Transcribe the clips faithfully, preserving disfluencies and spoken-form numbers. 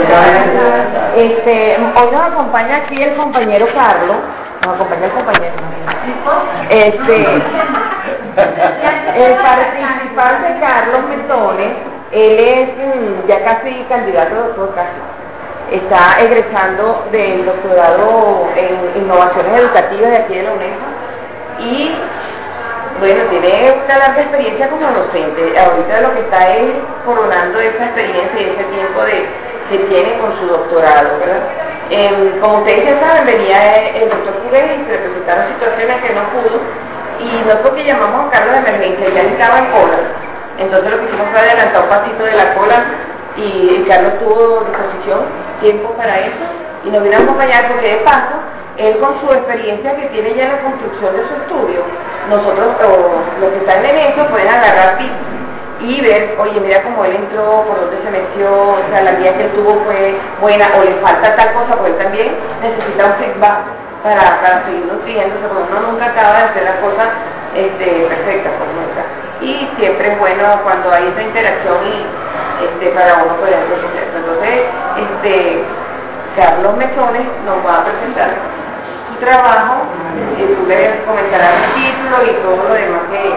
Este, hoy nos acompaña aquí el compañero Carlos, nos acompaña el compañero, este, el participante Carlos Mesones, él es mm, ya casi candidato a doctor casi, está egresando del doctorado en innovaciones educativas de aquí de la UNESCO y bueno, tiene una larga experiencia como docente. Ahorita lo que está es coronando esa experiencia y ese tiempo de, que tiene con su doctorado, ¿verdad? Eh, como ustedes ya saben, venía el doctor Cubey y se le presentaron situaciones que no pudo, y no es porque llamamos a Carlos de emergencia, ya estaba en cola. Entonces lo que hicimos fue adelantar un pasito de la cola y, y Carlos tuvo disposición, tiempo para eso, y nos vino a acompañar porque de paso, él con su experiencia que tiene ya en la construcción de su estudio, nosotros, o los que están en eso, pueden agarrar tips y ver, oye, mira cómo él entró, por dónde se metió, o sea, la guía que él tuvo fue buena, o le falta tal cosa, porque él también necesita un feedback para, para seguir nutriéndose, porque uno nunca acaba de hacer las cosas este, perfectas, pues nunca. Y siempre es bueno cuando hay esa interacción y este, para uno poder hacer eso. Entonces, este, Carlos Mesones nos va a presentar su trabajo, y tú le comentarás el título y todo lo demás que...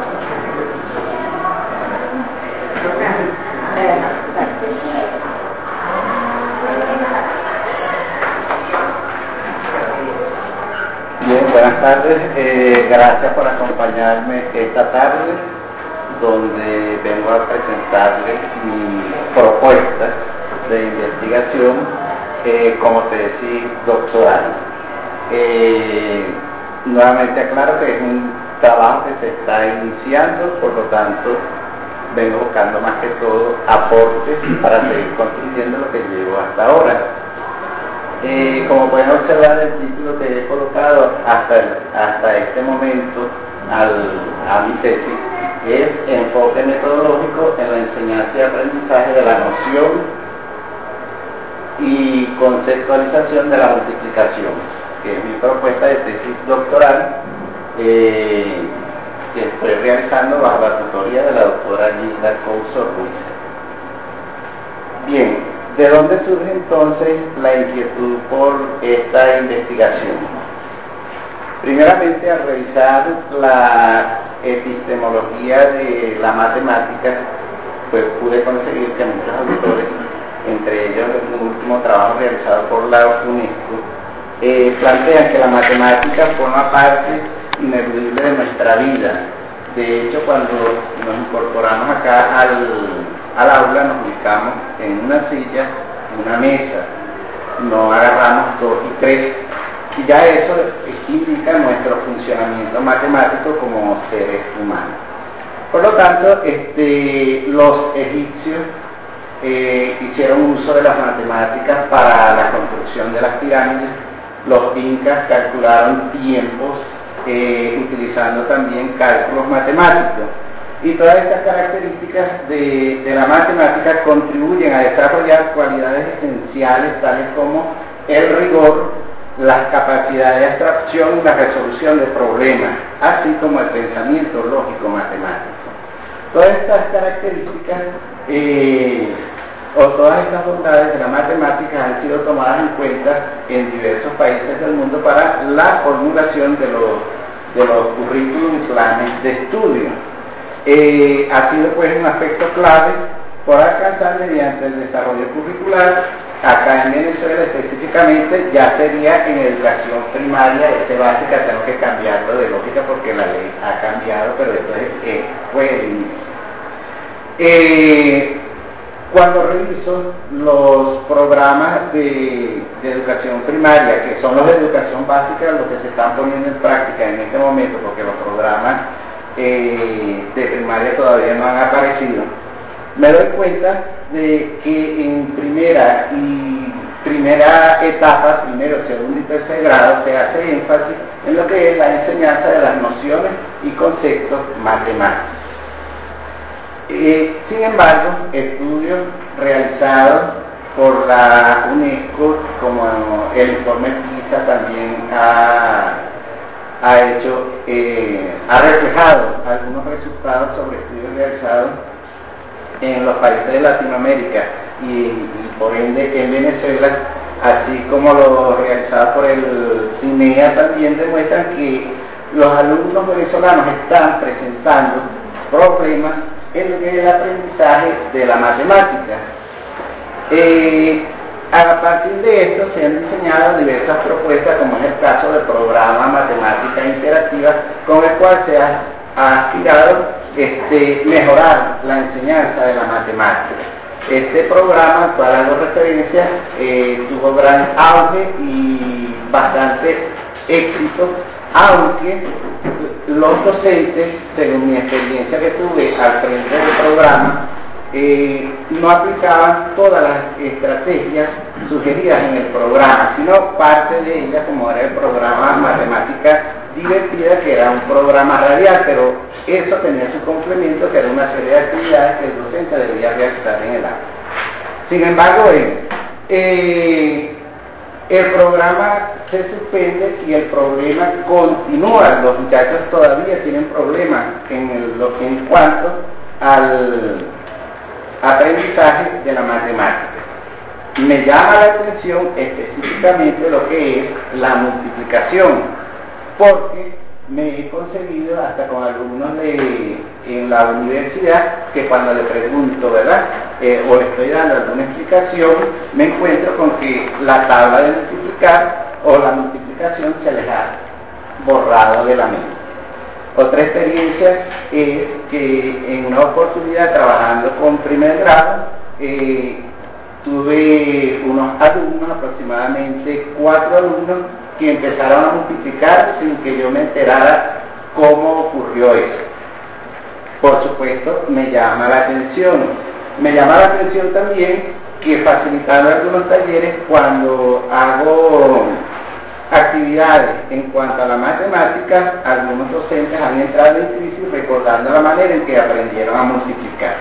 Bien, buenas tardes, eh, gracias por acompañarme esta tarde, donde vengo a presentarles mi propuesta de investigación eh, como tesis doctoral. Eh, nuevamente aclaro que es un trabajo que se está iniciando, por lo tanto vengo buscando más que todo aportes para seguir construyendo lo que llevo hasta ahora. Eh, como pueden observar, el título que he colocado hasta, el, hasta este momento al, a mi tesis es Enfoque metodológico en la enseñanza y aprendizaje de la noción y conceptualización de la multiplicación, que es mi propuesta de tesis doctoral, eh, que estoy realizando bajo la tutoría de la doctora Gilda Couso Ruiz. Bien, ¿de dónde surge entonces la inquietud por esta investigación? Primeramente, al revisar la epistemología de la matemática, pues pude conseguir que muchos autores, entre ellos el último trabajo realizado por la UNESCO, eh, plantean que la matemática forma parte ineludible de nuestra vida. De hecho, cuando nos incorporamos acá al, al aula, nos ubicamos en una silla, en una mesa, no agarramos dos y tres, y ya eso indica nuestro funcionamiento matemático como seres humanos. Por lo tanto, este, los egipcios eh, hicieron uso de las matemáticas para la construcción de las pirámides, los incas calcularon tiempos eh, utilizando también cálculos matemáticos, y todas estas características de, de la matemática contribuyen a desarrollar cualidades esenciales tales como el rigor, la capacidad de abstracción y la resolución de problemas, así como el pensamiento lógico matemático. Todas estas características eh, o todas estas bondades de la matemática han sido tomadas en cuenta en diversos países del mundo para la formulación de los, de los currículos y planes de estudio. Eh, ha sido pues un aspecto clave por alcanzar mediante el desarrollo curricular. Acá en Venezuela específicamente ya sería en educación primaria, este básica tengo que cambiarlo de lógica porque la ley ha cambiado, pero esto es, eh, fue el inicio. Eh, cuando reviso los programas de, de educación primaria, que son los de educación básica, los que se están poniendo en práctica en este momento, porque los programas eh, de primaria todavía no han aparecido, me doy cuenta de que en primera y primera etapa, primero, segundo y tercer grado, se hace énfasis en lo que es la enseñanza de las nociones y conceptos matemáticos. Eh, sin embargo, estudios realizados por la UNESCO, como el informe PISA también ha, ha hecho, eh, ha reflejado algunos resultados sobre estudios realizados en los países de Latinoamérica y, y por ende en Venezuela, así como lo realizado por el CINEA, también demuestran que los alumnos venezolanos están presentando problemas en el aprendizaje de la matemática. Eh, a partir de esto se han diseñado diversas propuestas, como es el caso del programa Matemática Interactiva, con el cual se ha, ha aspirado este, mejorar la enseñanza de la matemática. Este programa, al cual hago referencia, eh, tuvo gran auge y bastante éxito, aunque los docentes, según mi experiencia que tuve al frente del programa, eh, no aplicaban todas las estrategias sugeridas en el programa, sino parte de ellas, como era el programa Matemática Divertida, que era un programa radial, pero eso tenía su complemento, que era una serie de actividades que el docente debía realizar en el aula. Sin embargo, eh, eh, el programa se suspende y el problema continúa. Los muchachos todavía tienen problemas en, el, en cuanto al aprendizaje de la matemática. Me llama la atención específicamente lo que es la multiplicación, porque me he conseguido hasta con alumnos de, en la universidad, que cuando le pregunto, ¿verdad? Eh, o estoy dando alguna explicación, me encuentro con que la tabla de multiplicar o la multiplicación se les ha borrado de la mente. Otra experiencia es que en una oportunidad trabajando con primer grado, eh, tuve unos alumnos, aproximadamente cuatro alumnos, que empezaron a multiplicar sin que yo me enterara cómo ocurrió eso. Por supuesto, me llama la atención. Me llama la atención también que facilitando algunos talleres, cuando hago actividades en cuanto a la matemática, algunos docentes han entrado en crisis recordando la manera en que aprendieron a multiplicar.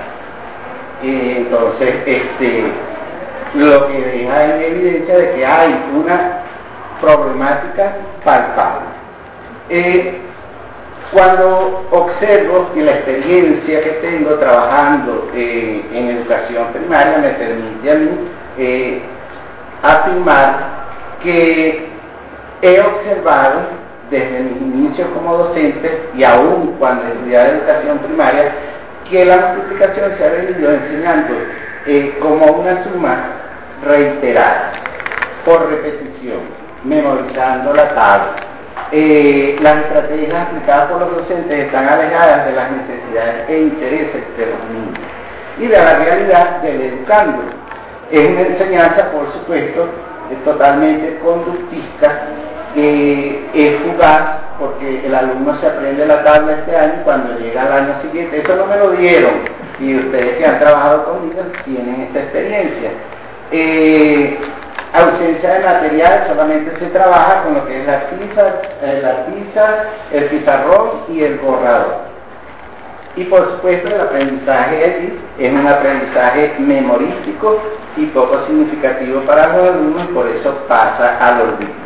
Y entonces, este, lo que deja en evidencia de que hay una problemática palpable. Eh, cuando observo y la experiencia que tengo trabajando eh, en educación primaria me permite a mí eh, afirmar que he observado desde mis inicios como docente y aún cuando estudiaba educación primaria que la multiplicación se ha venido enseñando eh, como una suma reiterada, por repetición, memorizando la tabla. Eh, las estrategias aplicadas por los docentes están alejadas de las necesidades e intereses de los niños y de la realidad del educando. Es una enseñanza, por supuesto, es totalmente conductista, que es fugaz, porque el alumno se aprende la tabla este año y cuando llega al año siguiente, eso no me lo dieron, y ustedes que han trabajado conmigo tienen esta experiencia. Eh, ausencia de material, solamente se trabaja con lo que es la tiza, eh, la tiza, el pizarrón y el borrador. Y por supuesto el aprendizaje allí es un aprendizaje memorístico y poco significativo para los alumnos, por eso pasa al olvido.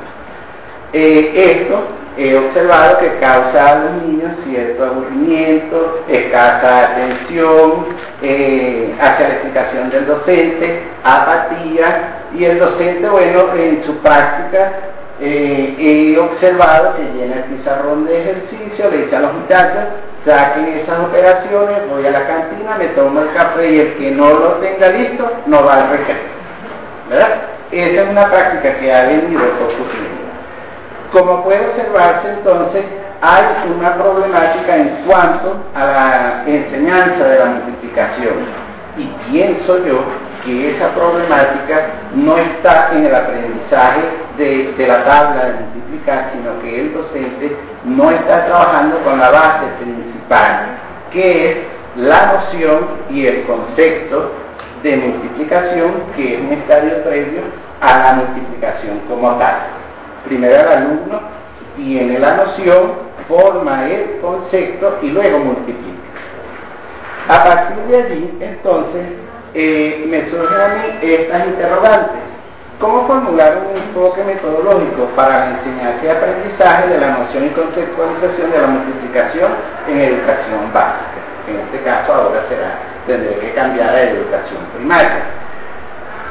Eh, esto he observado que causa a los niños cierto aburrimiento, escasa atención eh, hacia la explicación del docente, apatía, y el docente, bueno, en su práctica eh, he observado que llena el pizarrón de ejercicio, le dice a los muchachos, saquen esas operaciones, voy a la cantina, me tomo el café y el que no lo tenga listo no va al recreo, ¿verdad? Esa es una práctica que ha venido ocurriendo. Como puede observarse, entonces, hay una problemática en cuanto a la enseñanza de la multiplicación. Y pienso yo que esa problemática no está en el aprendizaje de, de la tabla de multiplicar, sino que el docente no está trabajando con la base principal, que es la noción y el concepto de multiplicación, que es un estadio previo a la multiplicación como tal. Primero el alumno tiene la noción, forma el concepto y luego multiplica. A partir de allí, entonces, eh, me surgen a mí estas interrogantes. ¿Cómo formular un enfoque metodológico para la enseñanza y aprendizaje de la noción y conceptualización de la multiplicación en educación básica? En este caso ahora será, tendré que cambiar a educación primaria.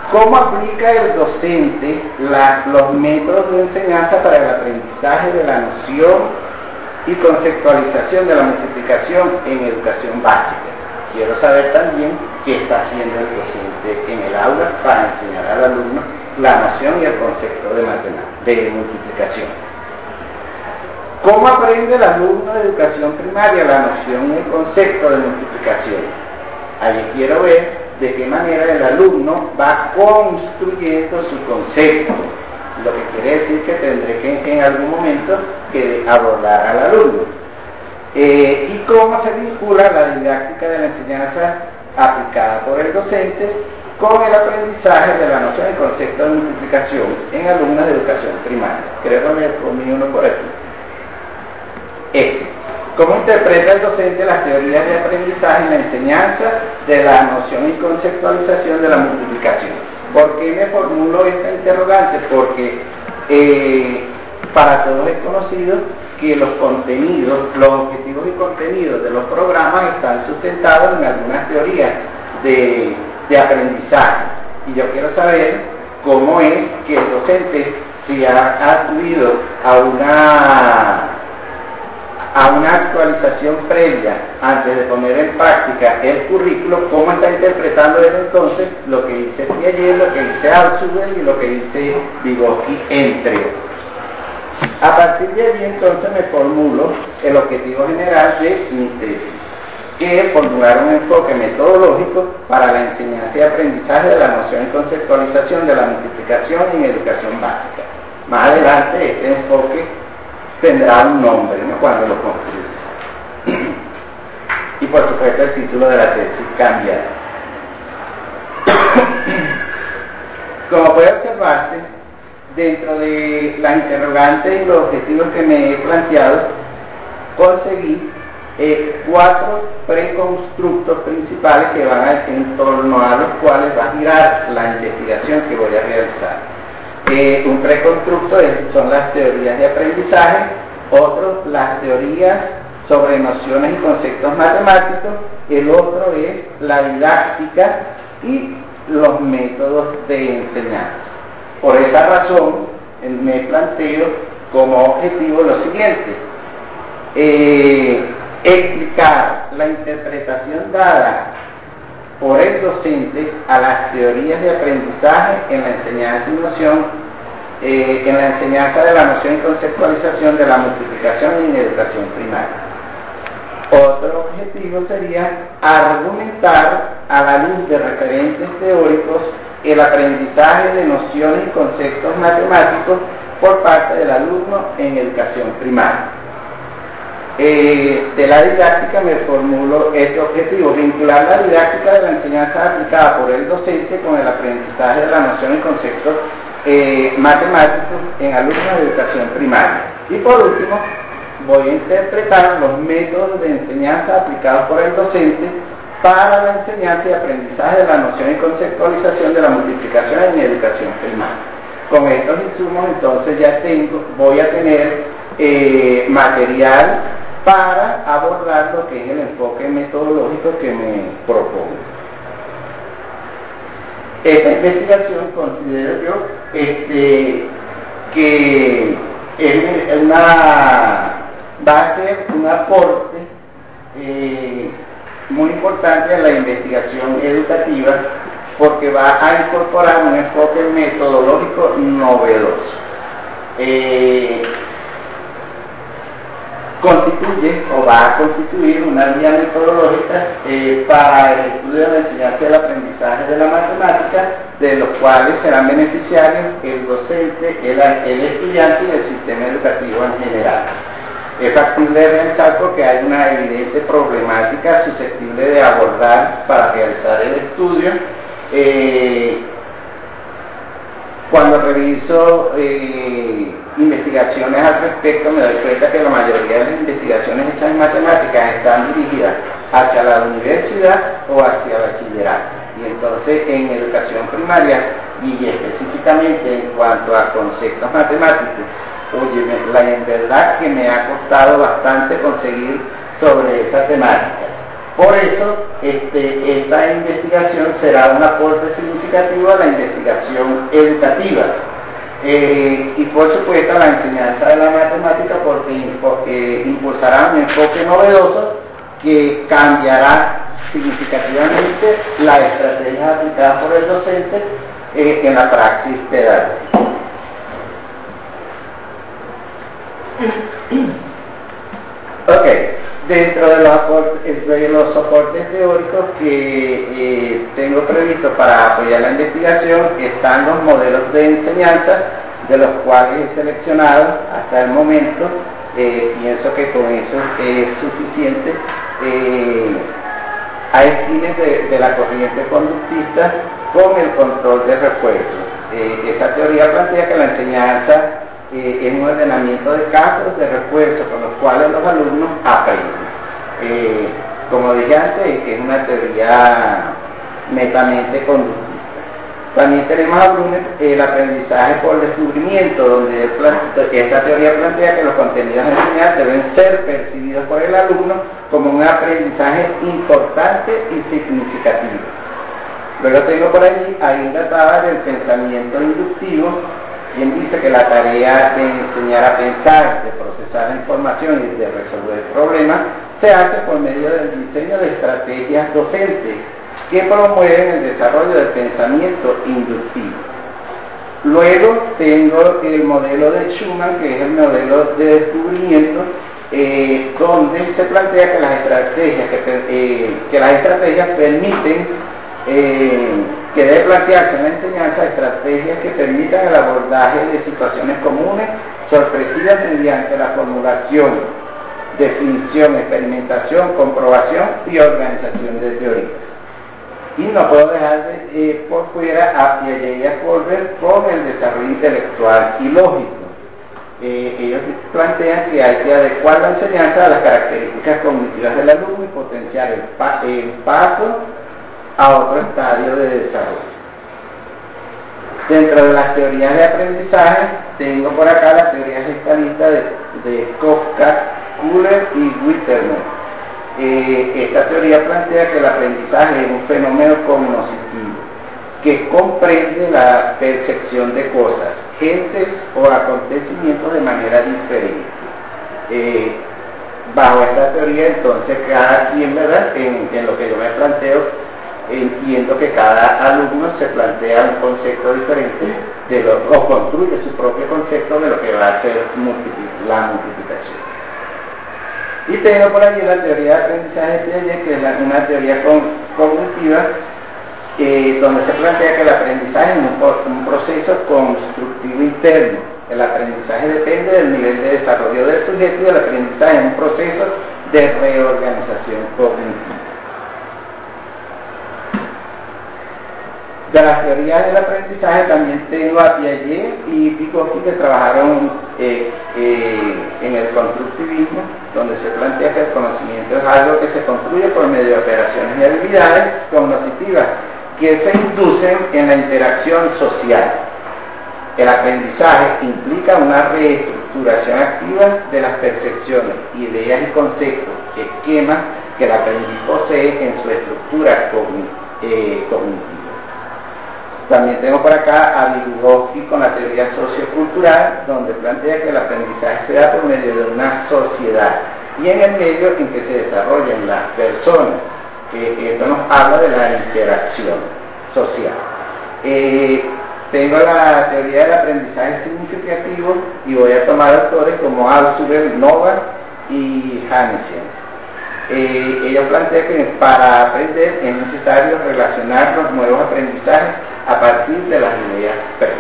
¿Cómo aplica el docente la, los métodos de enseñanza para el aprendizaje de la noción y conceptualización de la multiplicación en educación básica? Quiero saber también qué está haciendo el docente en el aula para enseñar al alumno la noción y el concepto de, matemática, de multiplicación. ¿Cómo aprende el alumno de educación primaria la noción y el concepto de multiplicación? Allí quiero ver de qué manera el alumno va construyendo su concepto, lo que quiere decir que tendré que en algún momento que abordar al alumno. Eh, y cómo se vincula la didáctica de la enseñanza aplicada por el docente con el aprendizaje de la noción y concepto de multiplicación en alumnos de educación primaria. Creo que comí uno por aquí. Este. ¿Cómo interpreta el docente las teorías de aprendizaje en la enseñanza de la noción y conceptualización de la multiplicación? ¿Por qué me formulo esta interrogante? Porque eh, para todos es conocido que los contenidos, los objetivos y contenidos de los programas están sustentados en algunas teorías de, de aprendizaje. Y yo quiero saber cómo es que el docente, si ha acudido a una a una actualización previa antes de poner en práctica el currículo, cómo está interpretando desde entonces lo que dice Piaget, lo que dice Althusser y lo que dice Vygotsky, entre otros. A partir de allí entonces me formulo el objetivo general de mi tesis, que es formular un enfoque metodológico para la enseñanza y aprendizaje de la noción y conceptualización de la multiplicación en educación básica. Más adelante este enfoque tendrá un nombre, ¿no?, cuando lo construya. Y por supuesto el título de la tesis cambiará. Como puede observarse, dentro de las interrogantes y los objetivos que me he planteado, conseguí eh, cuatro preconstructos principales que van a, en torno a los cuales va a girar la investigación que voy a realizar. Eh, un preconstructo es, son las teorías de aprendizaje, otro las teorías sobre nociones y conceptos matemáticos, el otro es la didáctica y los métodos de enseñanza. Por esa razón me planteo como objetivo lo siguiente: eh, explicar la interpretación dada por el docente a las teorías de aprendizaje en la enseñanza y noción, eh, en la enseñanza de la noción y conceptualización de la multiplicación en educación primaria. Otro objetivo sería argumentar a la luz de referentes teóricos el aprendizaje de nociones y conceptos matemáticos por parte del alumno en educación primaria. Eh, de la didáctica me formulo este objetivo: vincular la didáctica de la enseñanza aplicada por el docente con el aprendizaje de la noción y conceptos eh, matemáticos en alumnos de educación primaria. Y por último, voy a interpretar los métodos de enseñanza aplicados por el docente para la enseñanza y aprendizaje de la noción y conceptualización de la multiplicación en educación primaria. Con estos insumos entonces ya tengo, voy a tener eh, material para abordar lo que es el enfoque metodológico que me propongo. Esta investigación considero yo este, que es una, va a ser un aporte eh, muy importante a la investigación educativa, porque va a incorporar un enfoque metodológico novedoso. Eh, constituye o va a constituir una guía metodológica eh, para el estudio de la enseñanza y el aprendizaje de la matemática, de los cuales serán beneficiarios el docente, el, el estudiante y el sistema educativo en general. Es factible realizar porque hay una evidente problemática susceptible de abordar para realizar el estudio. Eh, cuando reviso eh, investigaciones al respecto, me doy cuenta que la mayoría de las investigaciones hechas en matemáticas están dirigidas hacia la universidad o hacia bachillerato. Y entonces en educación primaria, y específicamente en cuanto a conceptos matemáticos, oye, la en verdad que me ha costado bastante conseguir sobre esa temática. Por eso, este, esta investigación será un aporte significativo a la investigación educativa. Eh, y por supuesto la enseñanza de la matemática, porque, porque impulsará un enfoque novedoso que cambiará significativamente las estrategias aplicadas por el docente eh, en la praxis pedagógica. Ok, dentro de los, aportes, de los soportes teóricos que eh, tengo previsto para apoyar la investigación están los modelos de enseñanza, de los cuales he seleccionado hasta el momento. Eh, pienso que con eso es suficiente. Eh, hay fines de, de la corriente conductista con el control de refuerzos. Eh, esa teoría plantea que la enseñanza eh, es un ordenamiento de casos de refuerzo con los cuales los alumnos aprenden. Eh, como dije antes, es una teoría netamente conductista. También tenemos a Bruner el aprendizaje por descubrimiento, donde esta teoría plantea que los contenidos a enseñar deben ser percibidos por el alumno como un aprendizaje importante y significativo. Luego tengo por allí a Hilda Tava del pensamiento inductivo, quien dice que la tarea de enseñar a pensar, de procesar la información y de resolver problemas se hace por medio del diseño de estrategias docentes que promueven el desarrollo del pensamiento inductivo. Luego tengo el modelo de Schumann, que es el modelo de descubrimiento, eh, donde se plantea que las estrategias, que, eh, que las estrategias permiten, eh, que debe plantearse en la enseñanza estrategias que permitan el abordaje de situaciones comunes, sorpresivas mediante la formulación, definición, experimentación, comprobación y organización de teorías. Y no puedo dejar de, eh, por fuera a Piaget y a Colbert con el desarrollo intelectual y lógico. Eh, ellos plantean que hay que adecuar la enseñanza a las características cognitivas del alumno y potenciar el, pa el paso a otro estadio de desarrollo. Dentro de las teorías de aprendizaje, tengo por acá la teoría gestalista de, de Kafka, Kuller y Witterman. Eh, esta teoría plantea que el aprendizaje es un fenómeno cognoscitivo que comprende la percepción de cosas, gentes o acontecimientos de manera diferente. Eh, bajo esta teoría, entonces, cada quien, ¿verdad?, en, en lo que yo me planteo, entiendo que cada alumno se plantea un concepto diferente de lo, o construye su propio concepto de lo que va a ser multiplic la multiplicación. Y tengo por allí la teoría de aprendizaje de Piaget, que es la, una teoría con, cognitiva, eh, donde se plantea que el aprendizaje es un, un proceso constructivo interno. El aprendizaje depende del nivel de desarrollo del sujeto y el aprendizaje es un proceso de reorganización cognitiva. De las teorías del aprendizaje también tengo a Piaget y Vygotsky, que trabajaron eh, eh, en el constructivismo, donde se plantea que el conocimiento es algo que se construye por medio de operaciones y habilidades cognitivas que se inducen en la interacción social. El aprendizaje implica una reestructuración activa de las percepciones, ideas y conceptos, esquemas que el aprendiz posee en su estructura cogn eh, cognitiva. También tengo por acá a Vygotsky con la teoría sociocultural, donde plantea que el aprendizaje se da por medio de una sociedad y en el medio en que se desarrollan las personas. Eh, esto nos habla de la interacción social. Eh, tengo la teoría del aprendizaje significativo y voy a tomar autores como Althusser, Novak y Hansen. Eh, ellos plantean que para aprender es necesario relacionar los nuevos aprendizajes a partir de las ideas previas.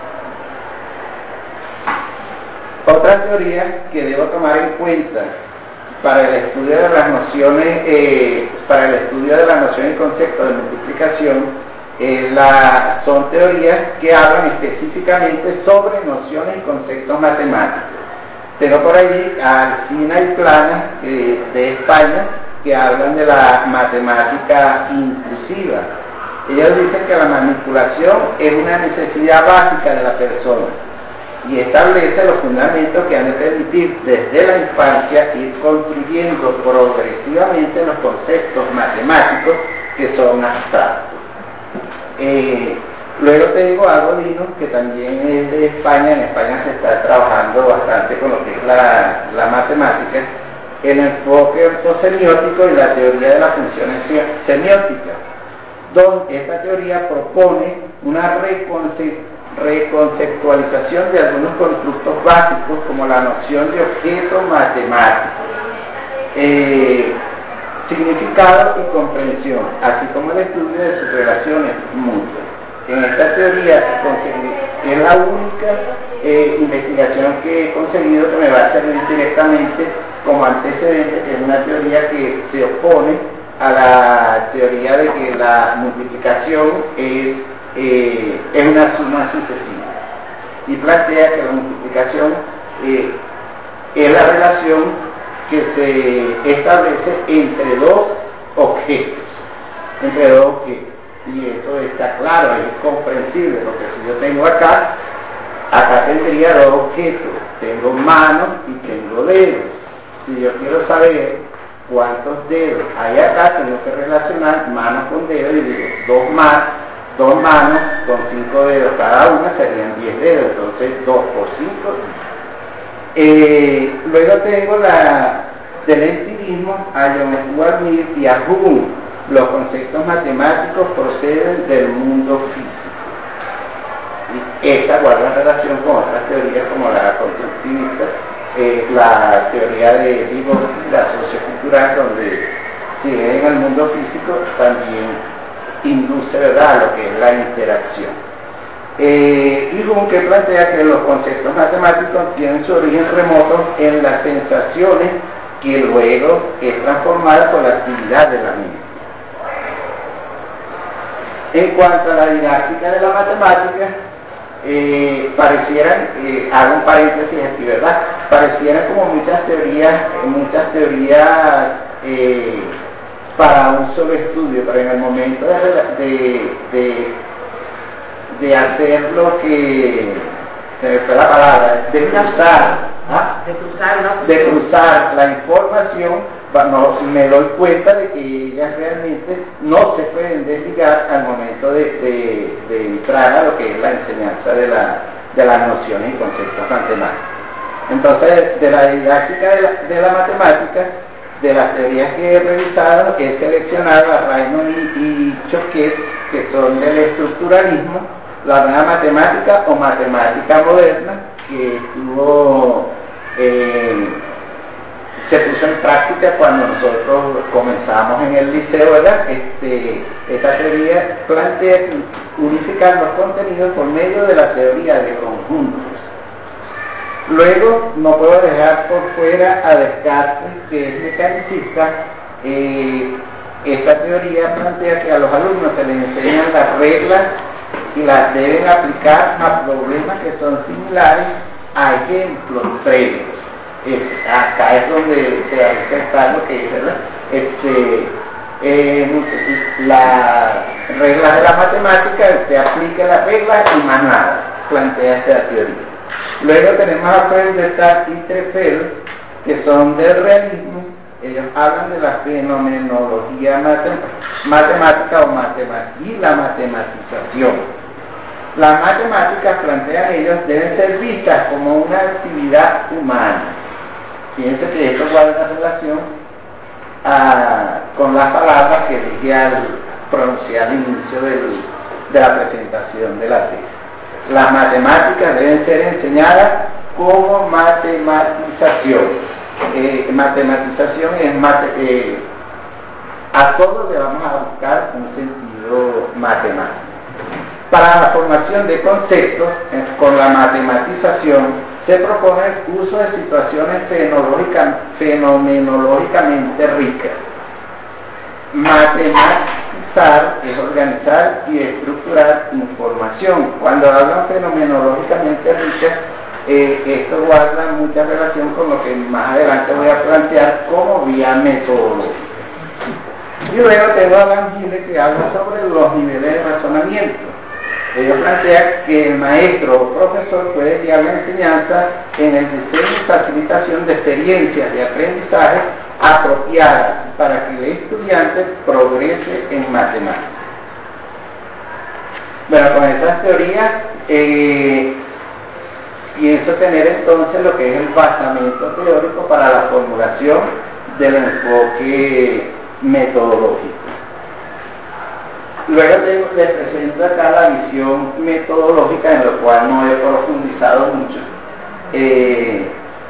Otra teoría que debo tomar en cuenta para el estudio de las nociones, eh, para el estudio de la noción y concepto de multiplicación, eh, la, son teorías que hablan específicamente sobre nociones y conceptos matemáticos. Tengo por allí a Alsina y Plana, eh, de España, que hablan de la matemática inclusiva. Ellos dicen que la manipulación es una necesidad básica de la persona. y establece los fundamentos que han de permitir desde la infancia ir construyendo progresivamente los conceptos matemáticos que son abstractos. Eh, luego tengo algo Linus, que también es de España. En España se está trabajando bastante con lo que es la, la matemática, el enfoque ortosemiótico y la teoría de las funciones semióticas, donde esta teoría propone una reconcepción reconceptualización de algunos constructos básicos como la noción de objeto matemático, eh, significado y comprensión, así como el estudio de sus relaciones mutuas. En esta teoría es la única eh, investigación que he conseguido que me va a servir directamente como antecedente, que es una teoría que se opone a la teoría de que la multiplicación es Eh, es una suma sucesiva, y plantea que la multiplicación eh, es la relación que se establece entre dos objetos, entre dos objetos, y esto está claro, es comprensible, porque si yo tengo acá, acá tendría dos objetos, tengo manos y tengo dedos. Si yo quiero saber cuántos dedos hay acá, tengo que relacionar manos con dedos, y digo, dos más Dos manos con cinco dedos cada una serían diez dedos, entonces dos por cinco. Eh, luego tengo la del empirismo a John Stuart Mill y a Hume. Los conceptos matemáticos proceden del mundo físico. Y esta guarda relación con otras teorías como la constructivista, eh, la teoría de Vygotsky, la sociocultural, donde si es en el mundo físico también induce, ¿verdad?, lo que es la interacción. Eh, y Hume, que plantea que los conceptos matemáticos tienen su origen remoto en las sensaciones que luego es transformada por la actividad de la mente. En cuanto a la didáctica de la matemática, eh, parecieran, eh, hago un paréntesis aquí, ¿verdad?, parecieran como muchas teorías, muchas teorías eh, para un solo estudio, pero en el momento de, de, de, de hacer lo que, se me fue la palabra, de cruzar, ¿ah? de cruzar, ¿no? de cruzar la información, no, me doy cuenta de que ellas realmente no se pueden desligar al momento de, de, de entrar a lo que es la enseñanza de, la, de las nociones y conceptos matemáticos. Entonces, de la didáctica de la, de la matemática, de las teorías que he revisado, he seleccionado a Raymond y, y Choquet, que son del estructuralismo, la nueva matemática o matemática moderna, que estuvo, eh, se puso en práctica cuando nosotros comenzamos en el liceo, ¿verdad? Este, esta teoría plantea unificar los contenidos por medio de la teoría de conjuntos. Luego, no puedo dejar por fuera a Descartes, que es mecanicista. Eh, esta teoría plantea que a los alumnos se les enseñan las reglas y las deben aplicar a problemas que son similares a ejemplos previos. Es, acá es donde se va a insertar lo que es, ¿verdad? Este, eh, las reglas de la matemática, usted aplica las reglas y más nada, plantea esta teoría. Luego tenemos a Felderstadt y Trefel, que son del realismo. Ellos hablan de la fenomenología matemática o matemática y la matematización. Las matemáticas, plantean ellos, deben ser vistas como una actividad humana. Fíjense que esto guarda relación a, con las palabras que dije al pronunciar al inicio del, de la presentación de la tesis. Las matemáticas deben ser enseñadas como matematización. Eh, matematización es mate, eh, a todos le vamos a buscar un sentido matemático. Para la formación de conceptos, eh, con la matematización se propone el uso de situaciones fenomenológicamente ricas. Matematizar es organizar y estructurar información. Cuando hablan fenomenológicamente ricas, eh, esto guarda mucha relación con lo que más adelante voy a plantear como vía metodológica. Y luego tengo a Van Gile, que habla sobre los niveles de razonamiento. Ellos plantean que el maestro o profesor puede guiar la enseñanza en el diseño y facilitación de experiencias de aprendizaje apropiadas para que el estudiante progrese en matemáticas. Bueno, con esas teorías eh, pienso tener entonces lo que es el basamento teórico para la formulación del enfoque metodológico. Luego les presento acá la visión metodológica, en la cual no he profundizado mucho. Eh,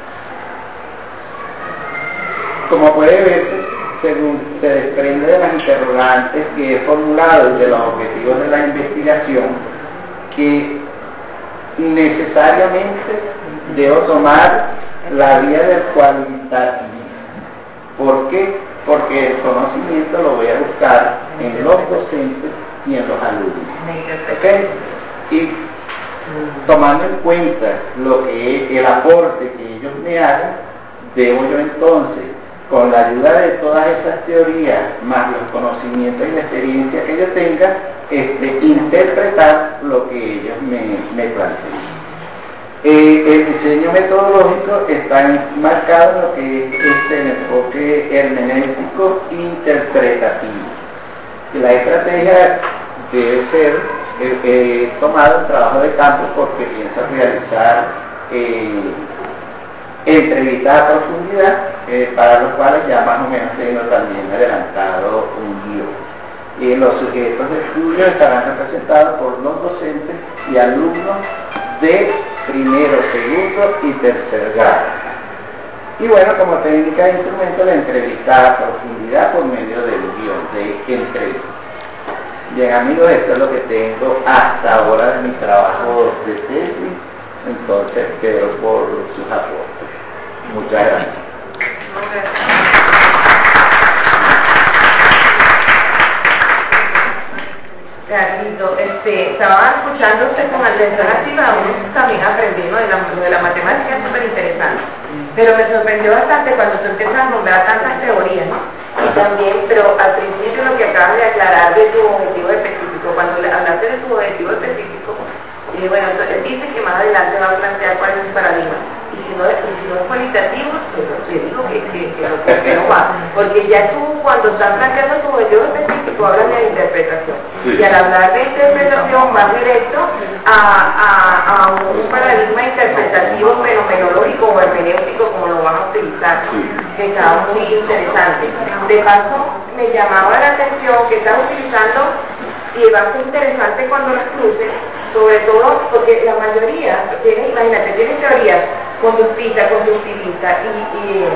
como puede verse, según se desprende de las interrogantes que he formulado y de los objetivos de la investigación, que necesariamente debo tomar la vía del cualitativo. ¿Por qué? Porque el conocimiento lo voy a buscar en los docentes y en los alumnos. ¿Okay? Y tomando en cuenta lo que es el aporte que ellos me hagan, debo yo entonces, con la ayuda de todas esas teorías, más los conocimientos y la experiencia que yo tenga, este, interpretar lo que ellos me, me plantean. Eh, el diseño metodológico está enmarcado en lo que es este, el enfoque hermenéutico interpretativo. La estrategia debe ser eh, eh, tomada en trabajo de campo, porque piensa realizar eh, entrevistas a profundidad, eh, para los cuales ya más o menos tengo también adelantado un guión. Y los sujetos de estudio estarán representados por los docentes y alumnos de primero, segundo y tercer grado. Y bueno, como técnica de instrumento, la entrevista a profundidad por medio del guión de entrevista. Bien, amigos, esto es lo que tengo hasta ahora de mi trabajo de tesis. Entonces, espero por sus aportes. Muchas gracias. Carlito, este, estaba escuchando usted con atención activa, uno también aprendiendo de la, de la matemática, es súper interesante, pero me sorprendió bastante cuando tú empiezas a nombrar tantas teorías, ¿no? Y también, pero al principio lo que acabas de aclarar de tu objetivo específico, cuando le hablaste de tu objetivo específico, y bueno, él dice que más adelante va a plantear cuál es el paradigma, y si no, y si no es cualitativo, pues le digo que, que, que, no, que no va, porque ya tú cuando estás planteando tu objetivo específico hablas de interpretación, sí. Y al hablar de interpretación vas directo a, a, a un paradigma interpretativo fenomenológico o hermenéutico, como lo vas a utilizar, sí. Que está muy interesante. De paso, me llamaba la atención que estás utilizando, y va a ser interesante cuando las cruces, sobre todo porque la mayoría tiene, imagínate, tiene teorías conductistas, conductivistas y, y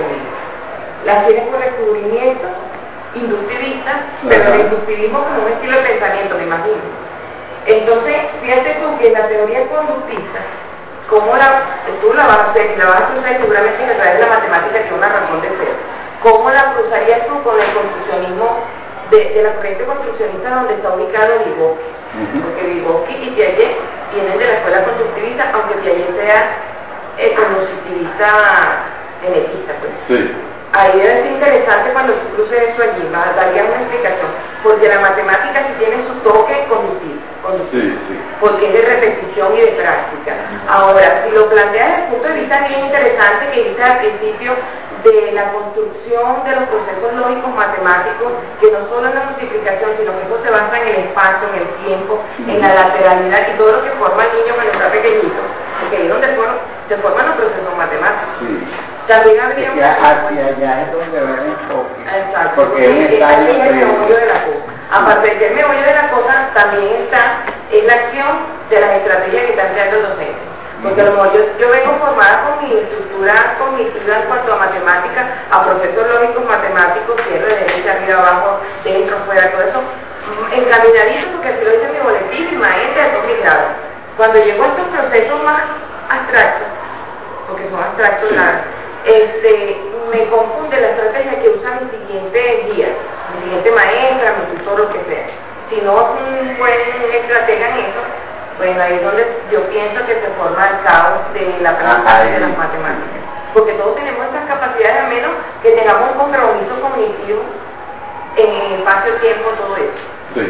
las tiene por descubrimiento, inductivistas, pero el inductivismo como un estilo de pensamiento, me imagino. Entonces, fíjate tú que en la teoría conductista, como la, tú la vas a hacer, la vas a cruzar seguramente a través de la matemática, que es una razón de ser, ¿cómo la cruzarías tú con el construccionismo de, de la corriente construccionista donde está ubicado Vygotsky? Uh-huh. Porque Vygotsky y Piaget vienen de la escuela constructivista, aunque Piaget sea eh, constructivista genetista, pues. Sí. Ahí debe ser interesante cuando tú cruces eso allí, va a daría una explicación, porque la matemática sí tiene su toque conductivo, conductivo sí, sí. Porque es de repetición y de práctica. Ahora, si lo planteas desde el punto de vista bien interesante, que dice al principio de la construcción de los procesos lógicos matemáticos, que no solo en la multiplicación, sino que eso se basa en el espacio, en el tiempo, sí. En la lateralidad y todo lo que forma el niño cuando está pequeñito, porque ahí es donde se forman los procesos matemáticos. Sí. También habría un... hacia allá es donde va el enfoque. Exacto, porque, porque es, ahí es el meollo de la cosa. Aparte de que el meollo de la cosa, también está en la acción de las estrategias que están creando los docentes. Porque a lo mejor yo, yo vengo formada con mi estructura cognitiva en cuanto a matemáticas, a procesos lógicos matemáticos, cierre, derecha, arriba, abajo, dentro, fuera, todo eso, encaminadito, porque así lo dice mi boletín, mi maestra, de todos mis grados. Cuando llego a estos procesos más abstractos, porque son abstractos, nada, este, me confunde la estrategia que usa mi siguiente guía, mi siguiente maestra, mi tutor, lo que sea. Si no es un buen estratega en eso, bueno, ahí es donde yo pienso que se forma el caos de la práctica de las matemáticas. Porque todos tenemos estas capacidades, a menos que tengamos un compromiso cognitivo en el espacio-tiempo, todo eso. Sí.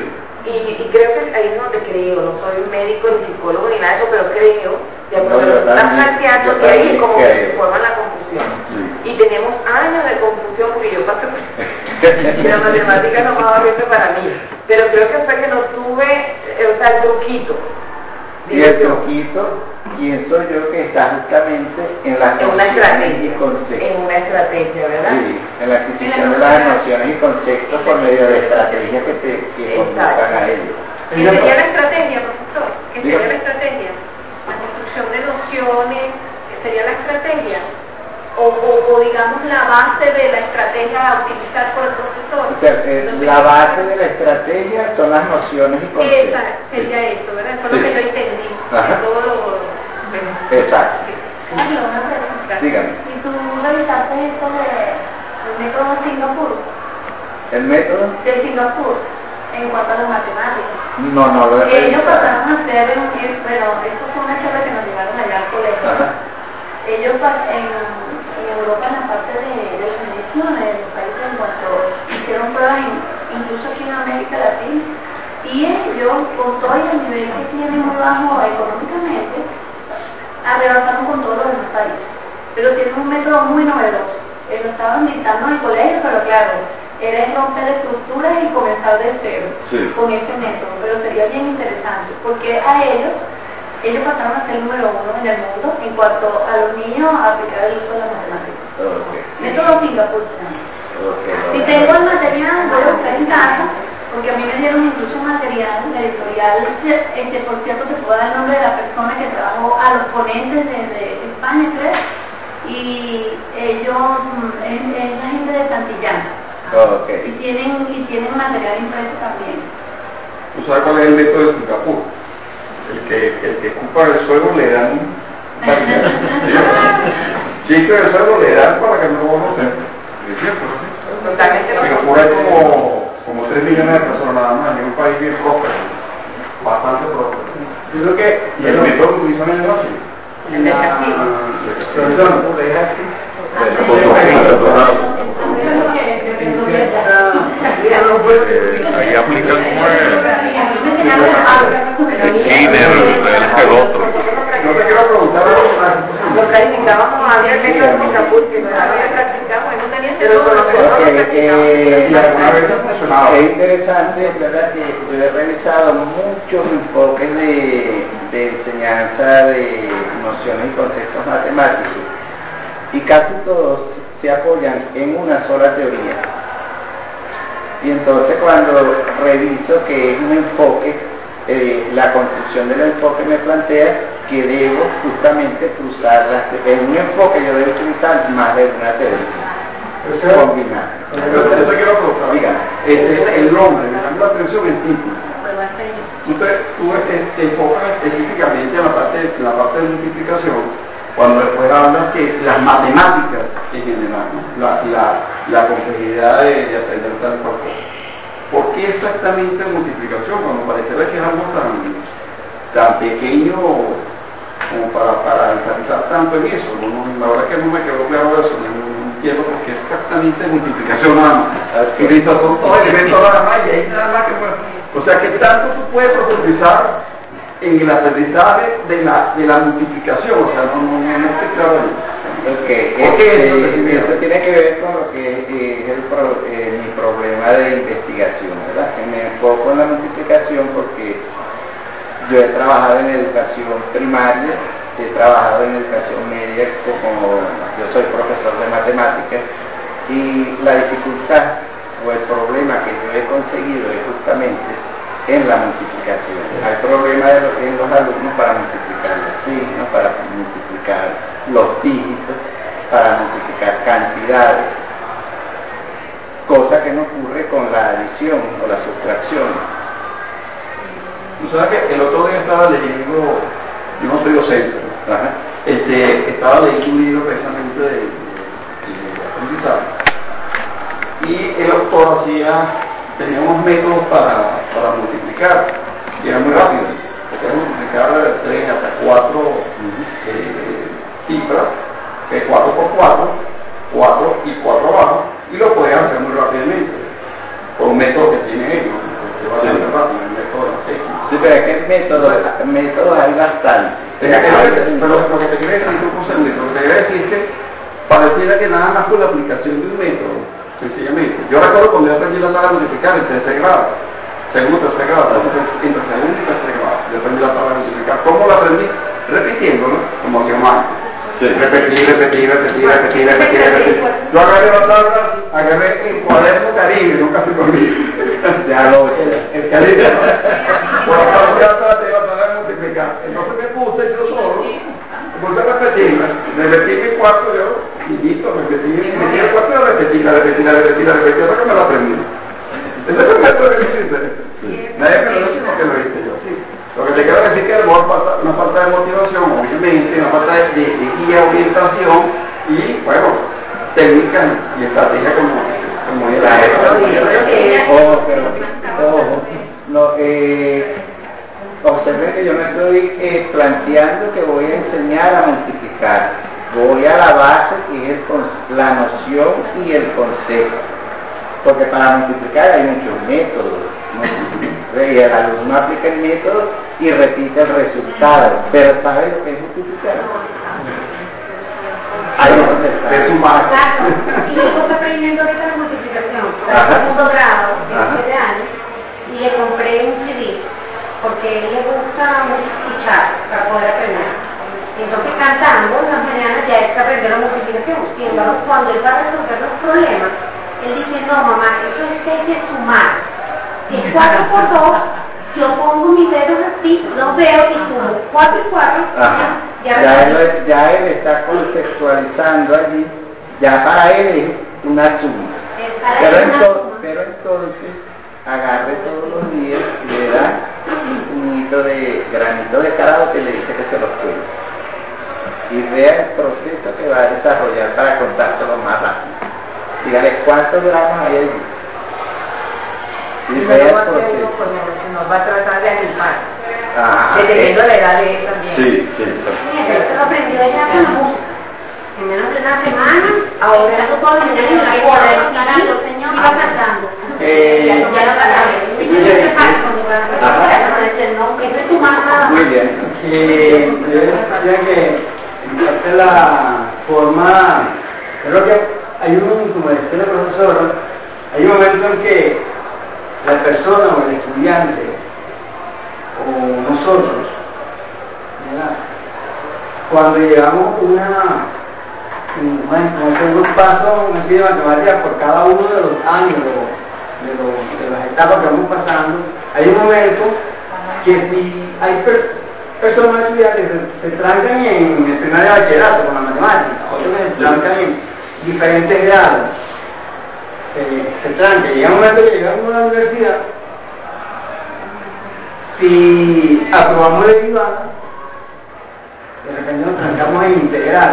Y, y creo que ahí es donde creo, no soy médico ni psicólogo ni nada de eso, pero creo, de acuerdo a lo que estás planteando, que ahí es como que se forma la confusión. Sí. Y tenemos años de confusión, porque yo pasé por y la matemática no me va a ver para mí. Pero creo que fue que no tuve, eh, o sea, el truquito. Y el truquito, pienso yo que está justamente en las en una estrategia, y conceptos. En una estrategia, ¿verdad? Sí, en la adquisición de las nociones y conceptos por medio de estrategias que te que conduzcan a ellos. ¿Qué sería la estrategia, profesor? ¿Qué sería la estrategia? La construcción de nociones, ¿qué sería la estrategia? O, o, o digamos la base de la estrategia a utilizar por el profesor. O sea, eh, la base de la estrategia son las nociones y conceptos. Esa sería sí. Eso, ¿verdad? Eso es sí. Lo que yo entendí. Todo lo, bueno, exacto. Sí. Carlos, una pregunta. Dígame. ¿Y tú revisaste esto de el método de Singapur? ¿El método? De Singapur, en cuanto a las matemáticas. No, no lo he revisado. Ellos pasaron a hacer, bueno, esto fue una charla que nos llevaron allá al colegio. Ajá. Ellos en, en Europa, en la parte de, de las mediciones de los países, en cuanto hicieron pruebas, en, incluso aquí en América Latina, y ellos, con todo el nivel que tienen muy bajo económicamente, arrebataron con todos los demás países. Pero tienen un método muy novedoso. Eh, lo estaban dictando en el colegio, pero claro, era en romper estructuras y comenzar de cero sí. Con ese método. Pero sería bien interesante, porque a ellos, ellos pasaron a ser el número uno en el mundo en cuanto a los niños a aplicar el uso de las matemáticas. Okay. Método Singapur. Okay, si tengo el material, voy a buscar en casa, porque a mí me dieron incluso material, la editorial, este, por cierto, te puedo dar el nombre de la persona que trabajó a los ponentes desde España, creo, y ellos, es, es la gente de Santillán. Okay. Y tienen, y tienen material impreso también. ¿Tú sabes cuál es el método de Singapur? El que, el que ocupa el suelo le dan chicos del suelo le dan para que no lo conozcan. Es cierto, ¿sí? Totalmente. Singapur hay como, como tres millones de personas nada más, en un país bien próspero, bastante próspero. Yo creo que y el método que utilizan en el Brasil. El de Castillo. Ahí aplican como el Skinner, el otro. No te quiero preguntar lo calificábamos a ver el método Singapur, que no lo practicamos, no tenía pero con los es interesante, ¿verdad? Que yo he revisado muchos enfoques de, de enseñanza de nociones y conceptos matemáticos y casi todos se apoyan en una sola teoría. Y entonces cuando reviso que es un enfoque, eh, la construcción del enfoque me plantea que debo justamente cruzar las, en un enfoque yo debo utilizar más de una teoría, combinar. Yo te quiero preguntar, dígame, este, el nombre, me llama la atención el título. Usted, tú te enfocas específicamente en la parte, en la parte de multiplicación, cuando después hablas que las matemáticas en general, ¿no? la, la, la complejidad de, de aprender tal cual cosa. ¿Por qué exactamente multiplicación? Cuando pareciera que es algo tan, tan pequeño como para, para enfatizar tanto en eso. No, la verdad es que no me quedó claro eso, no, no entiendo por qué exactamente multiplicación nada más. Ahorita son todos elementos nada más y ahí nada más que bueno. O sea que tanto tú puedes profundizar en el aprendizaje de la, de la multiplicación, o sea, no, no, no, no estoy claro ahí. Okay. Este, eso, eso tiene que ver con lo que es el pro, eh, mi problema de investigación, ¿verdad? Que me enfoco en la multiplicación porque yo he trabajado en educación primaria, he trabajado en educación media, como yo soy profesor de matemáticas, y la dificultad o el problema que yo he conseguido es justamente en la multiplicación. Hay problemas de los, en los alumnos para multiplicar los signos, para multiplicar los dígitos, para multiplicar cantidades, cosa que no ocurre con la adición o la sustracción. Tú sabes que el otro día estaba leyendo, yo no soy docente, ¿no? este, estaba leyendo un libro precisamente de, de, de aprendizaje, y el autor hacía, tenía unos métodos para, para multiplicar, que eran muy rápidos, porque multiplicar de tres hasta cuatro eh, cifras, que es cuatro por cuatro, cuatro y cuatro abajo, y lo podían hacer muy rápidamente, por un método que tienen ellos. Yo bastante rápido, el método de la técnica. Sí, pero es que métodos, métodos hay bastante. Pero lo que te quiero decir, un segundito, lo que te quiero decir es que pareciera que nada más con la aplicación de un método, sencillamente. Yo recuerdo cuando yo aprendí la tabla multiplicar en tercer grado, segundo, tercer grado, entre segundo y tercer grado, yo aprendí la tabla multiplicar. ¿Cómo la aprendí? Repitiéndolo, como hacíamos antes. Sí. Repetí, repetí, repetí, repetí, repetí, repetí. Yo agarré la tabla, agarré el cuaderno Caribe, nunca fui conmigo. Ya lo el, el Caribe, ¿no? Por la parte de atrás te iba a poder multiplicar. Entonces me puse yo solo, me puse a repetirla, repetí mi cuarto yo, y listo, repetí, repetí el cuarto y la repetí, la repetí, la repetí, la repetí, hasta que me lo aprendí. Ese es el método que yo hice. Nadie me lo dice, sino que lo hice yo, sí. Lo que te quiero decir es que a lo mejor falta una falta de motivación, obviamente, una falta de, de, de guía, orientación y, bueno, técnicas y estrategia como, como es la época. Ojo, pero, ojo, no, eh, observen que yo no estoy eh, planteando que voy a enseñar a multiplicar. Voy a la base que es el, la noción y el concepto. Porque para multiplicar hay muchos métodos. Y el alumno aplica el método y repite el resultado, pero ¿sabe lo que es multiplicar? Ahí es donde está. Es un marco. Y yo estoy aprendiendo ahorita la multiplicación, para el segundo grado, de siete años, y le compré un C D, porque a él le gusta mucho escuchar para poder aprender. Entonces cantando en las mañanas ya está aprendiendo la multiplicación. Sin embargo, cuando él va a resolver los problemas, él dice, no mamá, eso es que hay que sumar. Si es cuatro por dos, yo pongo mis dedos así, los veo y sumo cuatro y cuatro, ya, ya, él, ya él está conceptualizando allí, ya para él es una suma. Pero entonces, pero entonces agarre todos los días y le da un puñito de granito de carado que le dice que se los cuente. Y vea el proceso que va a desarrollar para contárselo más rápido. Dígale cuántos gramos hay allí. Y no va a hacer uno con él, nos va a tratar de animar, ah, dependiendo eh. la edad de él también. Sí, sí. Mira, esto lo aprendió ella con la música. En menos de una semana, ahora eso todo lo que en la boda, el señor iba cantando. Eh, ya lo cantaba. Y yo se pasa cuando va a cantar, no, eso es tu mamá. Muy bien. Eh, yo decía que en parte la forma, creo que hay un, como decía el profesor, hay un momento en que la persona o el estudiante o nosotros, ¿verdad? Cuando llevamos una, una, unos pasos, una serie de matemáticas por cada uno de los años de, los, de las etapas que vamos pasando, hay un momento que si hay per, personas estudiantes que se, se trancan en el primer de bachillerato con la matemática, otros que se trancan en diferentes grados. Se, se tranca, llega un momento que llegamos a la universidad, si aprobamos la derivada, de repente nos trancamos en integral.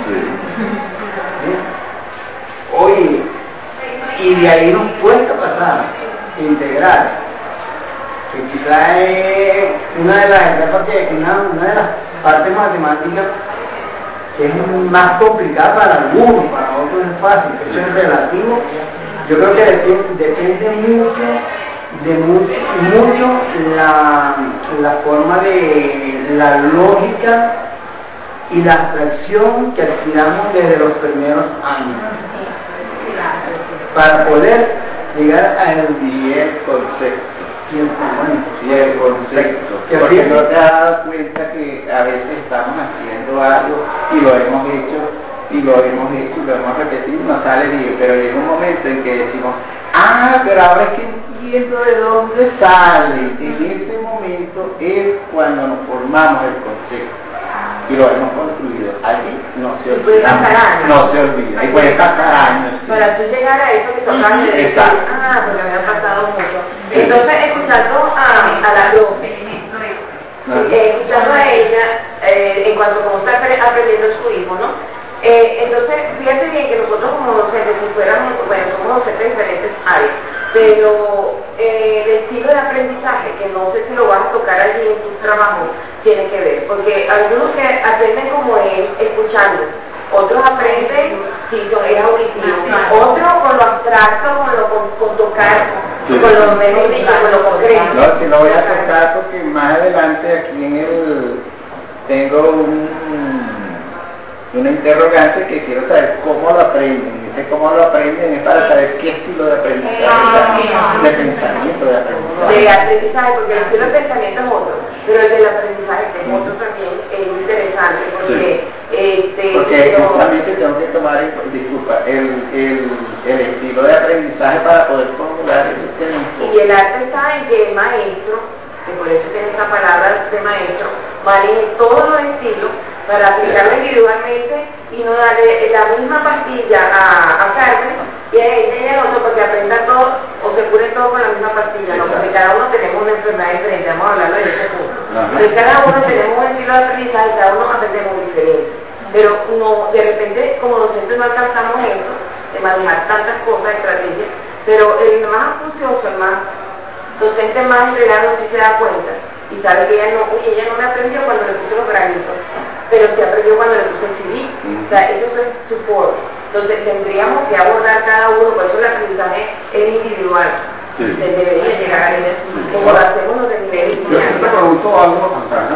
¿Sí? Oye, y de ahí nos cuesta pasar integral, que quizás es una de las etapas que, una, una de las partes matemáticas que es más complicada para algunos, para otros es fácil, eso es relativo. Yo creo que depende, depende mucho de mucho, mucho la, la forma de la lógica y la abstracción que adquiramos desde los primeros años para poder llegar al y el concepto y el, bueno, y el concepto que porque no te has dado cuenta que a veces estamos haciendo algo y lo hemos hecho y lo hemos hecho y lo hemos repetido y nos sale bien, pero llega un momento en que decimos, ah, pero ahora es que entiendo de dónde sale. En ese momento es cuando nos formamos el concepto y lo hemos construido. Allí no se olvida, no se olvida, y puede pasar años. Sí. Para tú llegar a eso que tocaba de decir, ah, porque me ha pasado mucho. Entonces, escuchando a, a la profe, eh, escuchando a ella, eh, en cuanto a cómo está aprendiendo su hijo, ¿no? Eh, entonces, fíjate bien que nosotros como docentes, si fuéramos, bueno, somos docentes de diferentes áreas, pero eh, el estilo de aprendizaje, que no sé si lo vas a tocar allí en tu trabajo, tiene que ver, porque algunos que aprenden como él, escuchando, otros aprenden, si son, es auditivo, otros con lo abstracto, con, lo, con, con tocar, sí. Con lo menos dicho, con lo concreto. No, si lo voy a tocar porque más adelante aquí en el tengo un, una interrogante que quiero saber cómo lo aprenden. Dice cómo lo aprenden es para saber qué estilo de aprendizaje, ah, de pensamiento de aprendizaje. De aprendizaje, porque el estilo de pensamiento es otro, pero el del aprendizaje que es otro también es interesante, porque sí. este, porque yo, justamente tengo que tomar, disculpa, el, el, el estilo de aprendizaje para poder formular el y el arte está en que el maestro, que por eso tiene esta palabra de maestro, maneje todos los estilos para aplicarlo individualmente y no darle la misma pastilla a, a Carmen y a ella y al otro porque aprenda todo o se cure todo con la misma pastilla, no, porque cada uno tenemos una enfermedad diferente, vamos a hablarlo de ese punto. Entonces cada uno tenemos un estilo de aprendizaje y cada uno aprendemos diferente, pero no, de repente como docentes no alcanzamos eso, de manejar tantas cosas, estrategias, pero el más astucioso, el más docente más entrenado sí se da cuenta y sabe que ella no, uy, ella no me aprendió cuando le puse los granitos, pero se aprendió cuando le puse el C D, o sea, eso es su forma. Entonces tendríamos que abordar cada uno, por eso el aprendizaje es individual, sí. Se debería llegar a nivel, como lo hacemos los de nivel inicial. Yo te pregunto algo, Santana.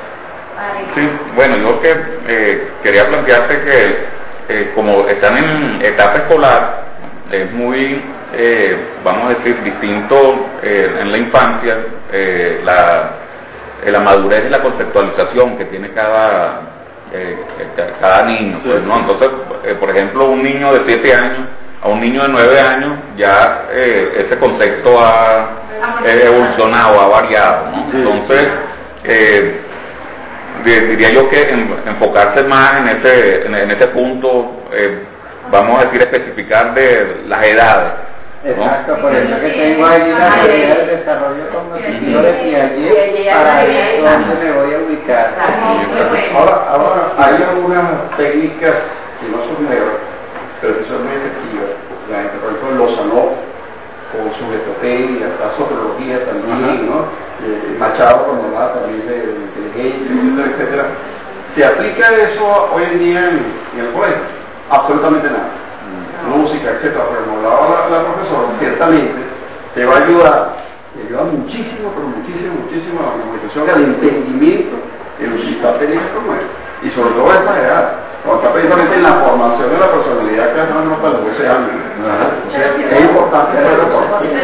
Sí, bueno, yo que eh, quería plantearte que eh, como están en etapa escolar, es muy, eh, vamos a decir, distinto eh, en la infancia, eh, la, eh, la madurez y la conceptualización que tiene cada, eh, cada niño, pues, ¿no? Entonces, eh, por ejemplo, un niño de siete años a un niño de nueve años, ya eh, ese concepto ha eh, evolucionado, ha variado, ¿no? Entonces, eh, diría yo que en, enfocarse más en ese, en, en ese punto, eh, vamos a decir, especificar de las edades, ¿no? Exacto, por eso que tengo ahí la teoría del desarrollo cognitivo de Piaget para ver dónde me voy a ubicar. Ahora, ahora hay algunas técnicas que no son nuevas, pero que son muy efectivas. La gente, por ejemplo, Lozano, con su metodología, la sociología también, ¿no? Eh, Machado cuando hablaba también de, de inteligencia, etcétera, etcétera. ¿Se aplica eso hoy en día en, en el colegio? Absolutamente nada. No. Música, etcétera. Pero como hablaba la, la profesora, ciertamente te va a ayudar, te ayuda muchísimo, pero muchísimo, muchísimo a la comunicación, al entendimiento en utilizar técnicas como esta. Y sobre todo esta edad, cuando está precisamente en la formación de la personalidad que no nos para doce años. O sea, es importante verlo por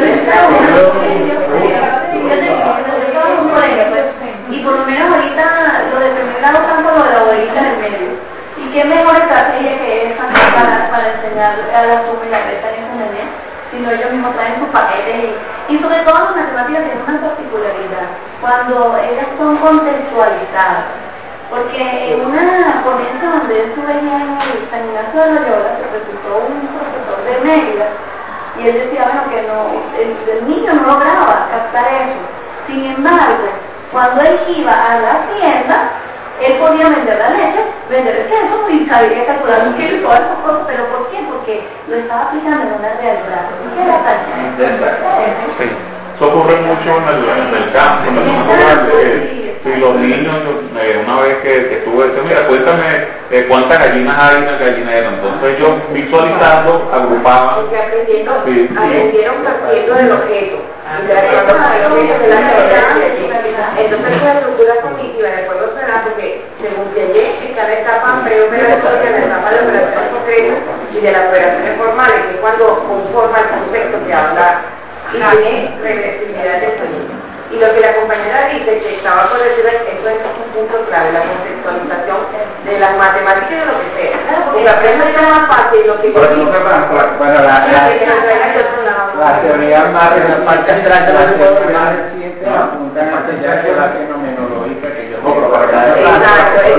y por lo menos ahorita lo de primer grado tanto lo de la abuelita en el medio. Y qué mejor estrategia que esa para, para enseñar a la suma y la resta en entender, sino ellos mismos traen sus paquetes y, y sobre todo las matemáticas tienen una particularidad, cuando ellas son contextualizadas. Porque en una ponencia donde yo estuve en el San Ignacio de Loyola, se presentó un profesor de Mérida, y él decía, bueno, que no, el, el niño no lograba captar eso. Sin embargo, cuando él iba a la tienda, él podía vender la leche, vender el queso y sabía calcular un kilo y todas esas cosas. ¿Pero por qué? Porque lo estaba aplicando en una realidad. ¿Qué era tal? Sí, eso ocurre mucho en el, en el campo, en el rural. Eh, sí, los niños, eh, una vez que, que estuve, decía, mira, cuéntame eh, cuántas gallinas hay en el gallinero. Entonces ellos visualizando, agrupaban. Porque aprendieron, sí, aprendieron partiendo del objeto. Entonces la estructura cognitiva de acuerdo será porque según Piaget en cada etapa preoperatoria, la etapa de operaciones concretas y de las operaciones formales, que es cuando conforma el concepto que habla y tiene regresividad de sonido. Y lo que la compañera dice, que estaba por decir, eso es un punto clave, la conceptualización de las matemáticas y de lo que sea. Porque aprende a más fácil lo que yo digo. Bueno, la, la, la teoría más de la parte atrás de la teoría más reciente apuntan a ya que la fenomenológica que yo no, pero para que exacto, es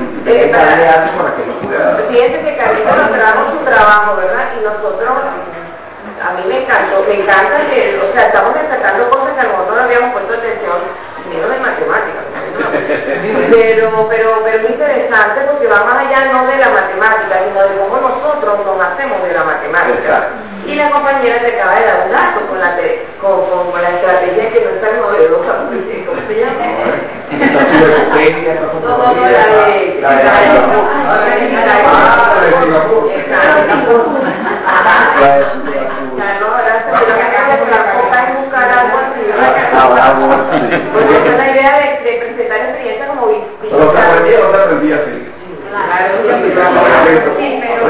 que fíjense que Carlito nos trajo su trabajo, ¿verdad? Y nosotros, a mí me encantó, me encanta que, o sea, estamos destacando cosas que a nosotros no habíamos puesto atención, menos de matemáticas, pero, pero, pero es interesante porque va más allá no de la matemática, sino de cómo nosotros nos hacemos de la matemática. Y la compañera te acaba de dar un dato con la, te, con, con, con la estrategia que no es tan novedosa, ¿cómo se llama? No, no, no, la de... La de... La de... ahora no. Porque esa es la idea de, de presentar la experiencia como visible. Pero te aprendí, no te aprendí así. Claro, sí, pero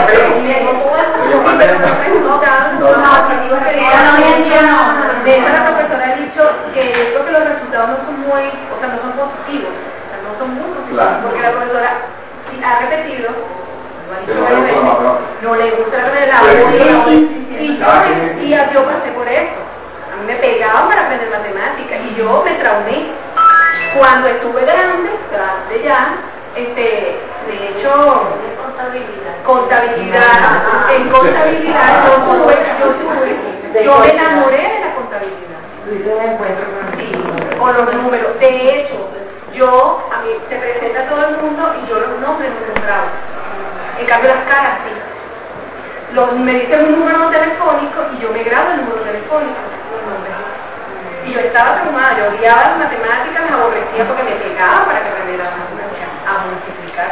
de hecho la profesora ha dicho que esto que los resultados no son muy, o sea, no son positivos, o sea, no son muy positivos, porque la profesora ha repetido, no le gusta la verdad, y yo pasé por eso. A mí me pegaban para aprender matemáticas y yo me traumé. Cuando estuve grande, grande ya, este, de hecho, contabilidad, contabilidad, en contabilidad yo tuve, yo tuve, yo me enamoré de la contabilidad. Sí, con los números. De hecho, yo, a mí se presenta todo el mundo y yo los nombres no los grabo. En cambio las caras sí. Los, me dicen un número telefónico y yo me grabo el número telefónico, los nombres. Y yo estaba traumada, yo odiaba las matemáticas, las aborrecía porque me pegaban para que aprendiera a multiplicar.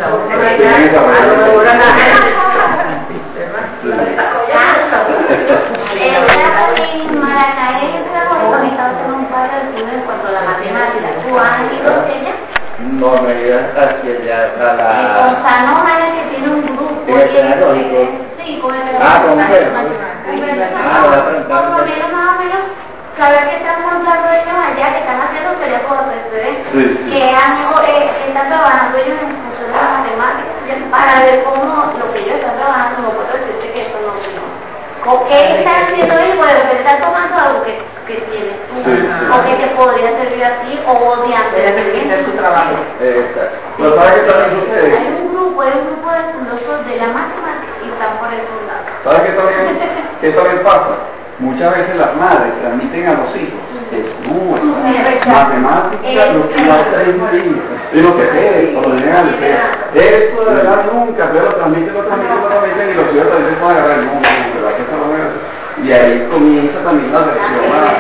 En Maracay estamos en un par de estudios en cuanto a la matemática. ¿Tú has ido hacia allá? No, me he ido hacia allá, a la... El Gonzalo Maya que tiene un grupo. ¿Tiene el tecnológico? Sí, con el Ah, con el Ah, lo voy a preguntar. Por lo menos, más o menos, saber qué están montando ellos allá, que están haciendo sería por aprender, Sí, sí. que han, eh, están trabajando ellos en función de la matemática, para ver cómo lo que ellos están trabajando, no puedo decirte que esto no, no. ¿O qué están haciendo ellos? Pues de repente están tomando algo que, que tienes tú, Sí, sí. o que te podría servir a ti, o de antes de tu trabajo. Exacto. Pero ¿sabes qué también sucede? Hay un grupo, hay un grupo de filósofos de la matemática y están por el lado. ¿Sabes qué también, qué también pasa? Muchas veces las madres transmiten a los hijos que no, matemáticas, lo que no aprendí, y no sé qué, por lo general, esto de verdad nunca, pero lo transmiten, lo transmiten, lo transmiten, y los hijos también se pueden agarrar el mundo, ¿verdad? Que eso no es así. Y ahí comienza también la versión más.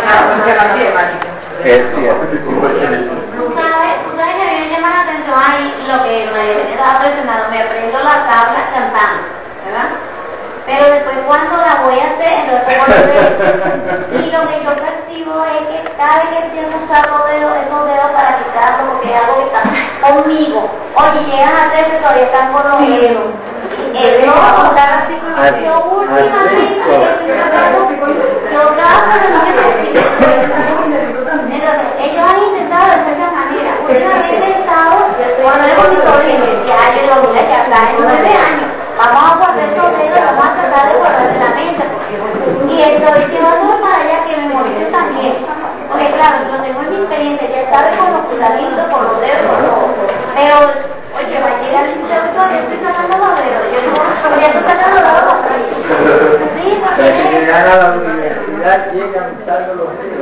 Es cierto. Tú sabes, tú sabes que a mí me llama la atención ahí lo que me estaba presentando, me aprendo la tabla cantando, ¿verdad? Pero después cuando la voy a hacer, entonces pongo los dedos. Y lo que yo percibo es que cada vez que estoy usando los dedos, esos dedos para quitarlo, porque es algo que está conmigo. Oye, llegas a hacer que todavía están con los dedos. Eso, quitar así con los dedos. Yo últimamente, yo cada vez que entonces, ellos han intentado de esa manera. Últimamente he pensado poner un monitoreo, ya yo lo mira, ya está en nueve años. Vamos a guardar estos dedos, vamos a tratar de guardar en la mente, porque, y estoy llevándolo para allá que memorice también. Porque claro, lo tengo en mi experiencia, ya sabe con los cuidaditos, con los dedos, con todo. Pero, oye, va a llegar el instituto, yo estoy sacando los dedos. Yo digo, pero ya estoy sacando los dedos. Sí, porque... llegar a la universidad llegan usando los dedos.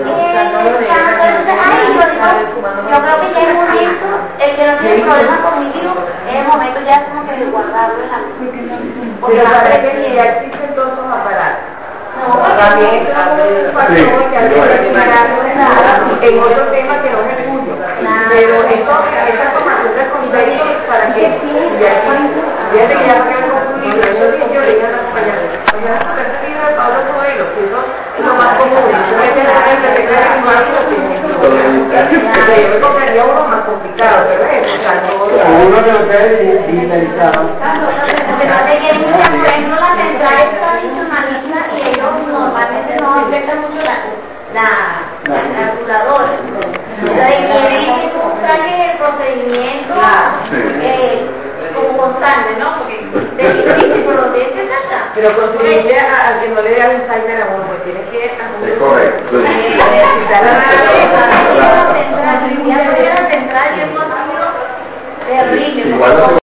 Ay, yo digo, yo creo que ya es momento, el que no tiene problema conmigo, es el momento ya como que de guardarlo en la mente. Porque parece que ya existen todos esos aparatos. No, También es un factor que hay que prepararnos en otro tema que no es el tuyo. Pero eso, esa formación de conceptos para que ya fíjate que ya me quedo confundido. Eso sí yo le dije a la compañera, oye, has percibido de Pablo Coelho, que eso es lo más común. Yo me quedé en el terreno de igual que lo que yo me compraría uno más complicado, ¿verdad? O sea, uno que lo que digitalizado. Fíjate que hay muchas, por ejemplo, las centrales tradicionalistas y ellos normalmente no afectan mucho la, la, la calculadora. Entonces quieren que tú saques el procedimiento eh, como constante, ¿no? Porque es difícil, pero lo tienes que sacar. Pero contribuye a que no le dé Alzheimer a uno, porque tienes que... Es correcto. Necesitar la central, y a la central y eso ha sido terrible.